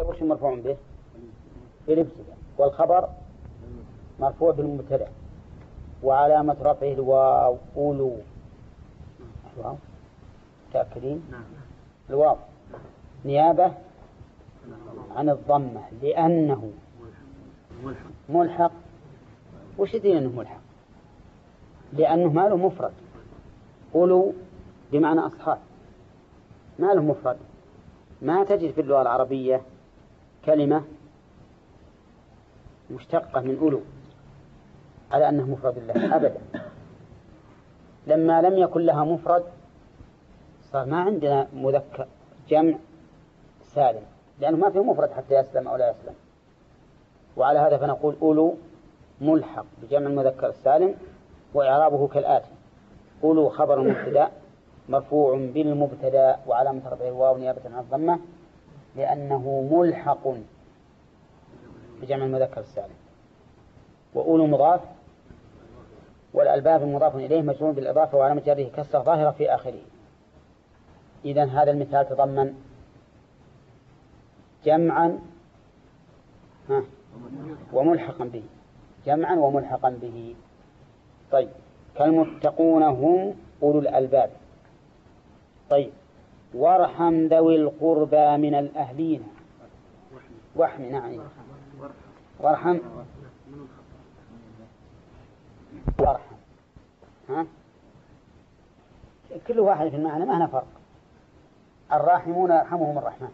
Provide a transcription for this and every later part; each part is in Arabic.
وش مرفوع به؟ بالابتداء. والخبر مرفوع بالمبتدأ وعلامة رفعه الواو. أولو الواو تأكدين الواو نيابة عن الضمة لأنه ملحق. وش يدين أنه ملحق؟ لأنه ما له مفرد. أولو بمعنى أصحاب، ما له مفرد. ما تجد في اللغة العربية كلمة مشتقة من أولو على أنه مفرد الله أبدا. لما لم يكن لها مفرد صار ما عندنا مذكر جمع سالم، لأنه ما في مفرد حتى يسلم أو لا يسلم. وعلى هذا فنقول أولو ملحق بجمع المذكر السالم، وإعرابه كالآتي: أولو خبر مبتدأ مرفوع بالمبتدأ وعلامة رفعه الواو نيابة عن الضمة لأنه ملحق بجمع المذكر السالم. وأولو مضاف والألباب مضاف إليه مجرور بالإضافة وعلامة جره كسرة ظاهرة في آخره. إذن هذا المثال تضمن جمعا وملحقا به، جمعا وملحقا به. طيب، كالمتقون هم أولو الألباب. طيب، وارحم ذوي القربى من الأهلين. وحم نعم، وارحم وارحم كل واحد في المعنى ما هنا فرق. الراحمون يرحمهم الرحمن.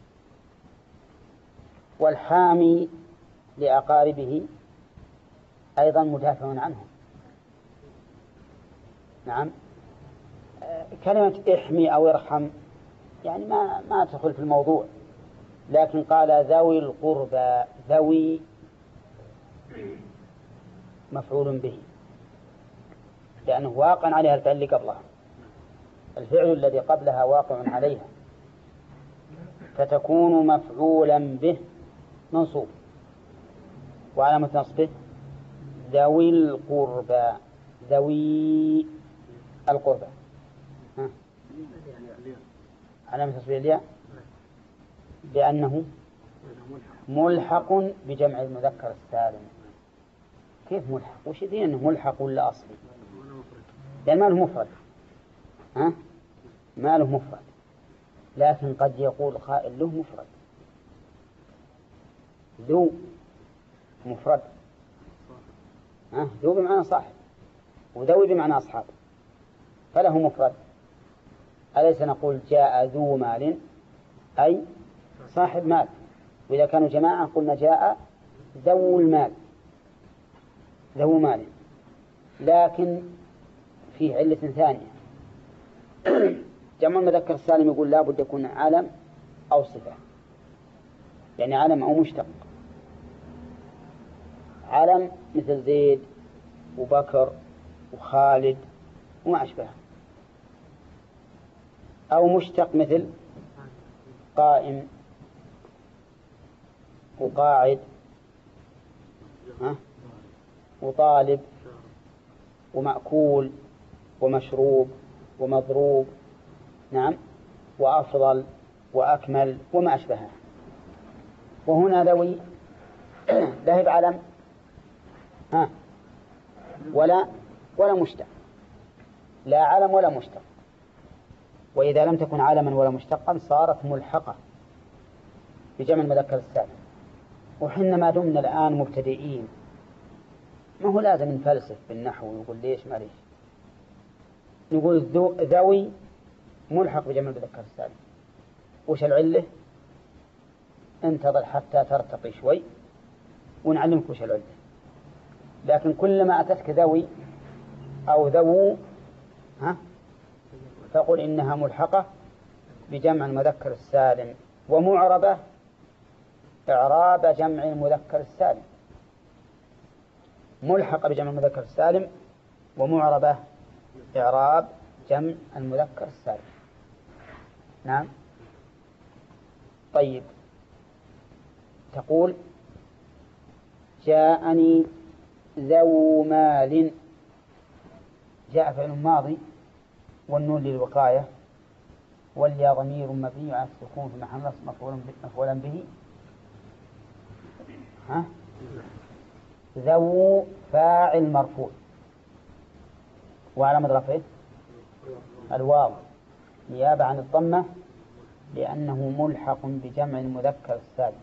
والحامي لأقاربه أيضا مدافع عنهم. نعم، كلمة احمي أو ارحم يعني ما تدخل في الموضوع، لكن قال ذوي القربى. ذوي مفعول به لأنه واقع عليها الفعل اللي قبلها، الفعل الذي قبلها واقع عليها، فتكون مفعولا به منصوب وعلامة نصبه ذوي القربى. ذوي القربى علامة نصبه الياء لأنه ملحق بجمع المذكر السالم. كيف ملحق؟ وش يدين أنه ملحق ولا أصلي؟ لأن ما له مفرد. ما له مفرد، لكن قد يقول قائل له مفرد. ذو مفرد، ذو بمعنى صاحب، وذوي بمعنى أصحاب، فله مفرد. أليس نقول جاء ذو مال أي صاحب مال؟ وإذا كانوا جماعة قلنا جاء ذو المال، ذو مال. لكن فيه علة ثانية. جمع المذكر السالم يقول لا بد يكون علم أو صفة، يعني علم أو مشتق. علم مثل زيد وبكر وخالد وما أشبه، أو مشتق مثل قائم وقاعد وطالب ومأكول ومشروب ومضروب، نعم، وأفضل وأكمل وما أشبهها. وهنا ذوي لا هي علم ولا مشتق، لا علم ولا مشتق. وإذا لم تكن علما ولا مشتقا صارت ملحقة بجمع المذكر السالم. وحنا ما دمنا الآن مبتدئين ما هو لازم نفلسف بالنحو ونقول ليش ما ليش. نقول ذوي ملحق بجمع المذكر السالم. وش العلة؟ انتظر حتى ترتقي شوي ونعلمك وش العلة. لكن كلما أتتك ذوي أو ذو فقل إنها ملحقة بجمع المذكر السالم ومعربة إعراب جمع المذكر السالم. ملحقة بجمع المذكر السالم ومعربة إعراب جمع المذكر السالم. نعم. طيب، تقول جاءني ذو مال. جاء فعل ماضي والنون للوقاية والياء ضمير مبني على السكون في محل نصب مفعولا به ها؟ ذو فاعل مرفوع وعلامة رفعه الواو نيابة عن الضمة لأنه ملحق بجمع المذكر السالم.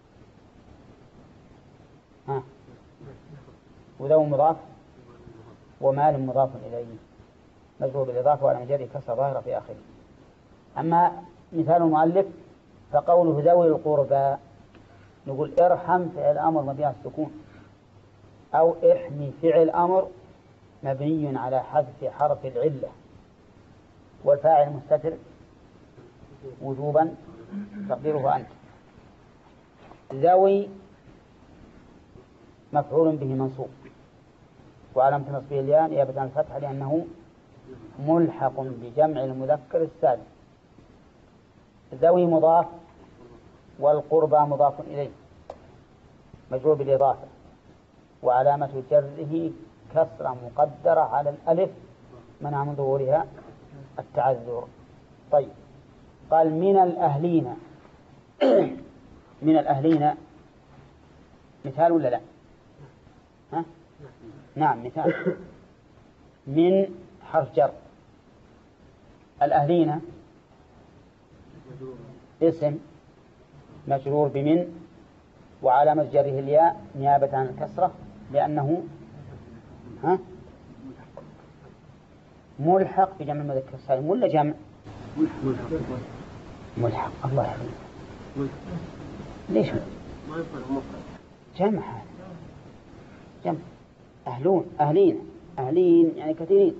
ها؟ وذو مضاف ومال مضاف إليه مجرور بالإضافة وعلى مجرد كسر ظاهرة في آخره. أما مثال المؤلف فقوله ذوي القربى نقول ارحم فعل أمر مبني على السكون أو احمي فعل أمر مبني على حذف حرف العلة والفاعل مستتر وجوبا تقديره أنت. ذوي مفعول به منصوب وعلامة نصبه الياء نيابة عن الفتح لأنه ملحق بجمع المذكر السالم. ذوي مضاف والقربى مضاف إليه مجرور بالإضافة وعلامة جره كسرة مقدرة على الألف منع من ظهورها التعذر. طيب قال من الأهلين من الأهلين مثال ولا لا؟ ها؟ نعم مثال. من حرف جر الأهلين اسم مجرور بمن وعلامة جره الياء نيابة عن الكسرة لأنه ملحق بجمع المذكر السالم ولا جمع؟ ملحق. الله يحفظك. ليش جمع؟ هذا جمع. أهلون أهلين يعني كثيرين.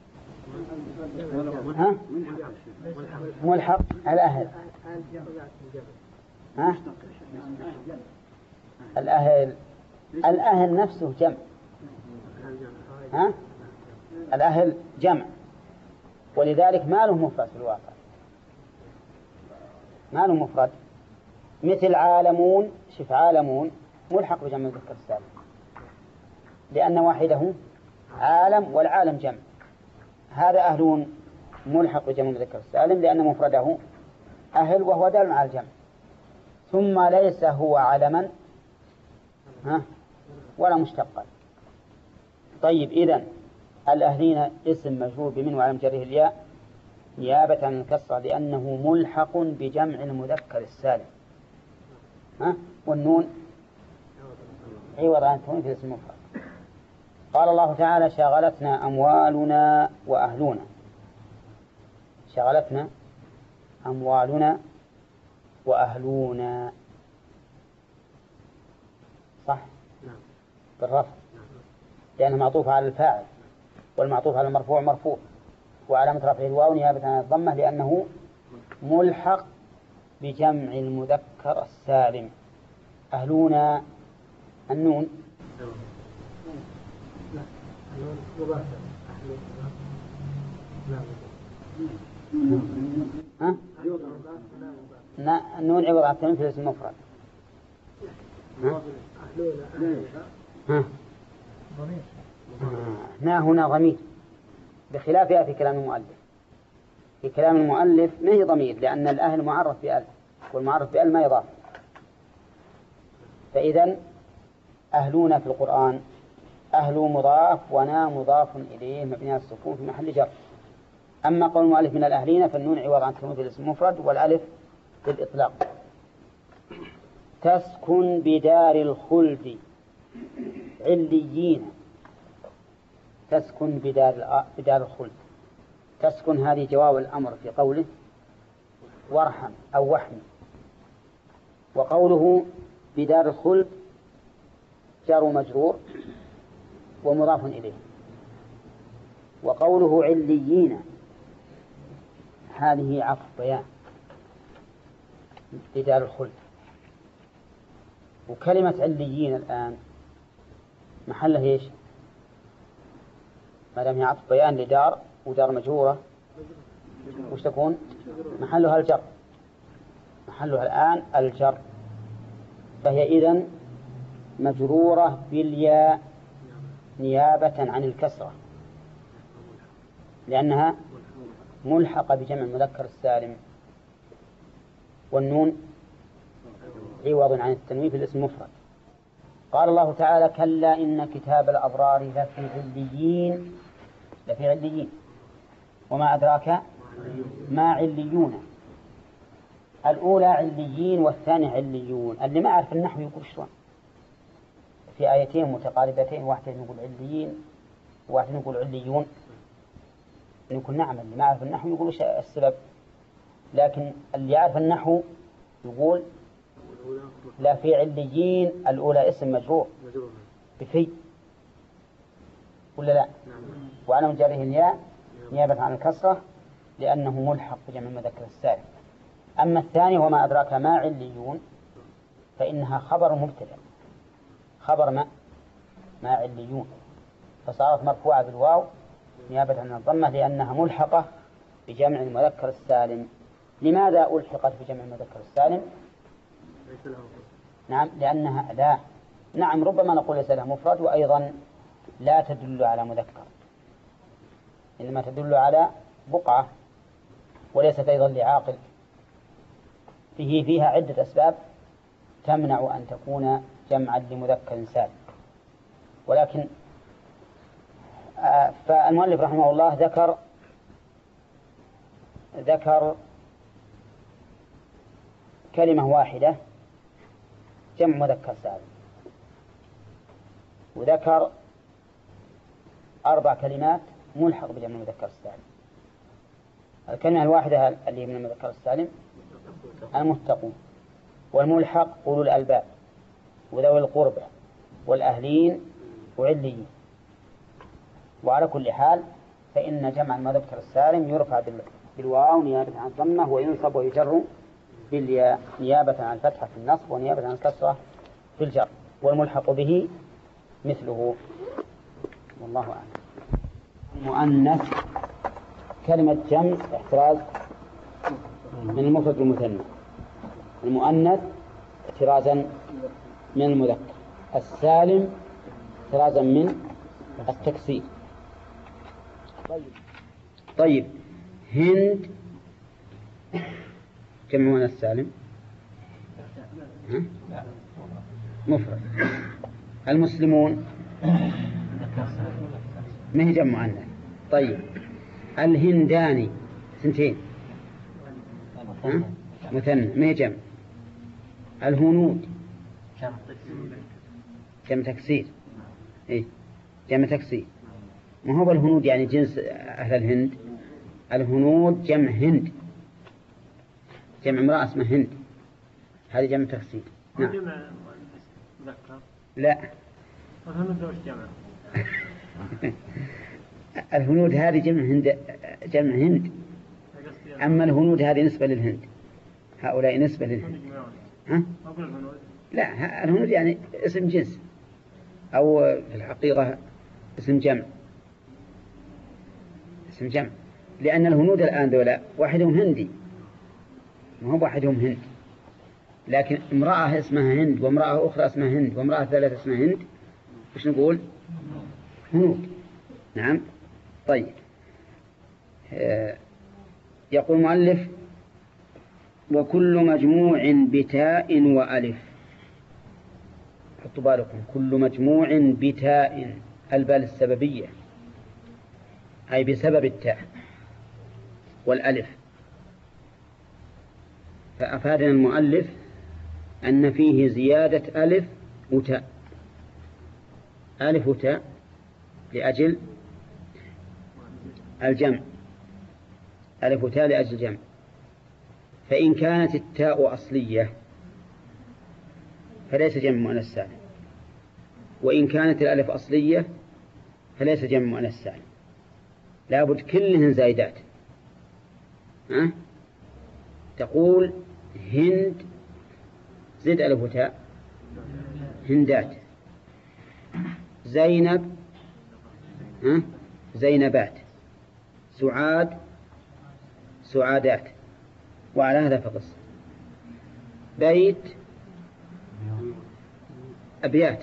ها؟ ملحق الأهل. ها؟ الأهل نفسه جمع. ها؟ الأهل جمع ولذلك ما له مفرد في الواقع ما له مفرد مثل عالمون. شف عالمون ملحق بجمع المذكر السالم لأن واحده عالم والعالم جمع. هذا أهلون ملحق بجمع المذكر السالم لأن مفرده أهل وهو دال على الجمع. ثم ليس هو علما ولا مشتقا. طيب إذن الأهلين اسم مجرور بمن وعلم جره الياء نيابة عن الكسرة لأنه ملحق بجمع المذكر السالم. والنون عوض عن التنوين في الاسم المفرد. قال الله تعالى شغلتنا أموالنا وأهلنا. شغلتنا أموالنا وأهلنا صح بالرفع لأنه معطوف على الفاعل والمعطوف على المرفوع مرفوع وعلامة رفعه الواو نيابة عن الضمة لأنه ملحق بجمع المذكر السالم. أهلنا النون النون عوض عن التنوين في الاسم المفرد. هنا ضمير بخلافها في كلام المؤلف. في كلام المؤلف ما هي ضمير لأن الأهل معرف بأل والمعرف بأل ما يضاف. فإذن أهلون في القرآن أهل مضاف ونا مضاف إليه مبني على السكون في محل جر. أما قول المؤلف من الأهلين فالنون عوض عن التنوين في الاسم المفرد والألف للإطلاق. تسكن بدار الخلد عليين. تسكن بدار الخلد. تسكن هذه جواب الأمر في قوله وارحم أو وحمي. وقوله بدار الخلد جار مجرور ومضاف إليه. وقوله عليين هذه عطف بيان بدار الخلد. وكلمة عليين الآن محلها ايش؟ ما دام هي عطف بيان لدار ودار مجرورة وش تكون؟ محلها الجر. محلها الآن الجر. فهي إذن مجرورة بالياء نيابة عن الكسرة لأنها ملحقة بجمع المذكر السالم. والنون عوض عن التنوين في الاسم المفرد قال الله تعالى كلا إن كتاب الأبرار لفي عليين. لفي عليين. وما أدراك ما عليون. الأولى عليين والثانية عليون. اللي ما أعرف النحو يقول شلون في آيتين متقاربتين، واحدة نقول عليين وواحدة نقول عليون. نقول نعم، اللي ما أعرف النحو يقول وش السبب، لكن اللي يعرف النحو يقول لا في عليين. الأولى اسم مجرور بفي ولا لا؟ وعلى مجره الياء نيابة عن الكسرة لأنه ملحق بجمع المذكر السالم. أما الثاني وما أدراك ما عليون فإنها خبر مبتدأ، خبر ما عليون، فصارت مرفوعة بالواو نيابة عن الضمة لأنها ملحقة بجمع المذكر السالم. لماذا ألحقت بجمع المذكر السالم؟ نعم لأنها لا، نعم ربما نقول ليس لها مفرد، وأيضا لا تدل على مذكر، إنما تدل على بقعة وليست أيضا لعاقل. فيها عدة أسباب تمنع أن تكون جمعا لمذكر سالم. ولكن فالمؤلف رحمه الله ذكر كلمة واحدة جمع مذكر سالم، وذكر 4 كلمات ملحق بجمع المذكر السالم. الكلمة الواحدة اللي من المذكر السالم المتقون، والملحق أولو الألباب وذوي القربى والأهلين وعليين. وعلى كل حال فإن جمع المذكر السالم يرفع بالواو نيابة عن الضمة، وينصب ويجر بالياء نيابة عن الفتحة في النصب ونيابة عن الكسرة في الجر، والملحق به مثله. والله أعلم. المؤنث كلمة جمع احتراز من المفرد والمثنى. المؤنث احترازا من المذكر، السالم احترازا من التكسير. طيب هند جمع مؤنث سالم مفرد. المسلمون ما هي جمع مؤنث. طيب الهنداني سنتين مثنى ما هي جمع. الهنود جمع تكسير. إيه جمع تكسير. ما هو الهنود يعني جنس أهل الهند. الهنود جمع هند، جمع امرأة اسمها هند، هذه جمع تكسير. نعم. جمع مذكر لا. الهنود وش جمع؟ الهنود هذه جمع هند، جمع هند. أما الهنود هذه نسبة للهند، هؤلاء نسبة للهند. ها؟ لا الهنود يعني اسم جنس، أو في الحقيقة اسم جمع. اسم جمع لأن الهنود الآن ذولا واحدهم هندي، ما هو واحدهم هند، لكن امرأة اسمها هند وامرأة أخرى اسمها هند وامرأة ثالثة اسمها هند، وش نقول؟ هنود. نعم. طيب يقول المؤلف وكل مجموع بتاء وألف. حطوا بالكم، كل مجموع بتاء، الباء السببية أي بسبب التاء والألف. فأفادنا المؤلف أن فيه زيادة ألف وتاء، ألف وتاء لأجل الجمع، ألف وتاء لأجل الجمع. فإن كانت التاء أصلية فليس جمع مؤنث سالم، وإن كانت الألف أصلية فليس جمع مؤنث سالم، لابد كلهن زايدات. تقول هند زد ألف وتاء هندات، زينب زينبات، سعاد سعادات، وعلى هذا فقس. بيت أبيات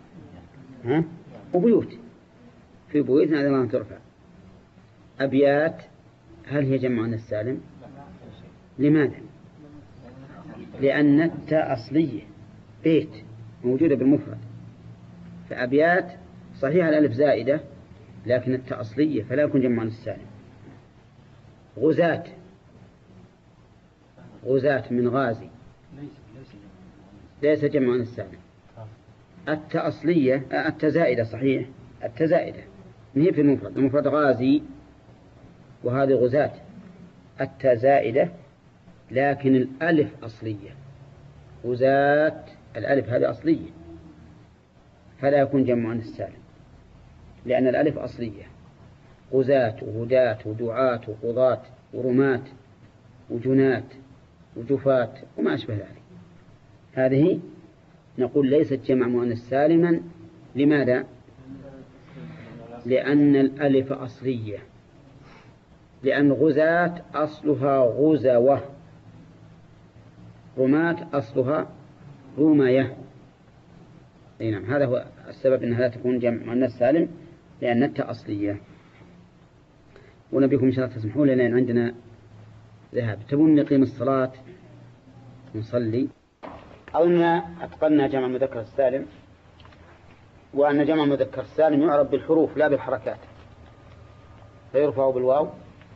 وبيوت، في بيوت هذا ما ترفع. أبيات هل هي جمع مؤنث سالم؟ لماذا؟ لأن التاء أصلية، بيت موجودة بالمفرد، فأبيات صحيح الألف زائدة لكن التاء أصلية فلا يكون جمع مؤنث سالم. غزاة، غزاة من غازي ليس جمع مؤنث سالم. التاء أصلية، التاء زائدة صحيح، التاء زائدة ما هي في المفرد، المفرد غازي وهذه غزاة، التاء زائدة لكن الألف أصلية. غزاة الألف هذه أصلية فلا يكون جمع مؤنث سالم لأن الألف أصلية. غزاة وهداة ودعاة وقضاة ورماة وجنات وجفات وما أشبه ذلك، هذه نقول ليست جمع مؤنث سالما. لماذا؟ لأن الألف أصلية، لأن غزاة أصلها غزوة، رماة أصلها رمية. نعم، هذا هو السبب أنها لا تكون جمع مؤنث سالم لأن التاء أصلية. ونبيكم إن شاء الله تسمحوا لنا لأن عندنا ذهاب. تبون نقيم الصلاة ونصلي؟ أولنا أتقلنا جمع المذكر السالم، وأن جمع المذكر السالم يعرف بالحروف لا بالحركات، فيرفع بالواو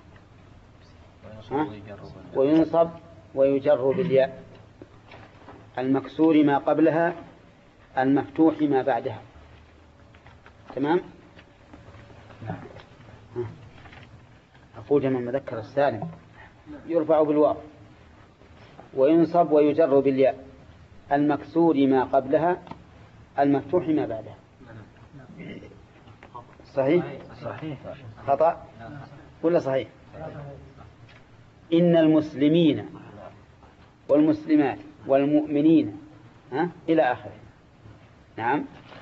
وينصب ويجر بالياء، المكسور ما قبلها المفتوح ما بعدها. تمام؟ أقول جمع المذكر السالم يرفع بالواو وينصب ويجر بالياء، المكسور ما قبلها المفتوح ما بعدها. صحيح؟ صحيح. خطأ ولا صحيح؟ إن المسلمين والمسلمات والمؤمنين إلى آخره. نعم،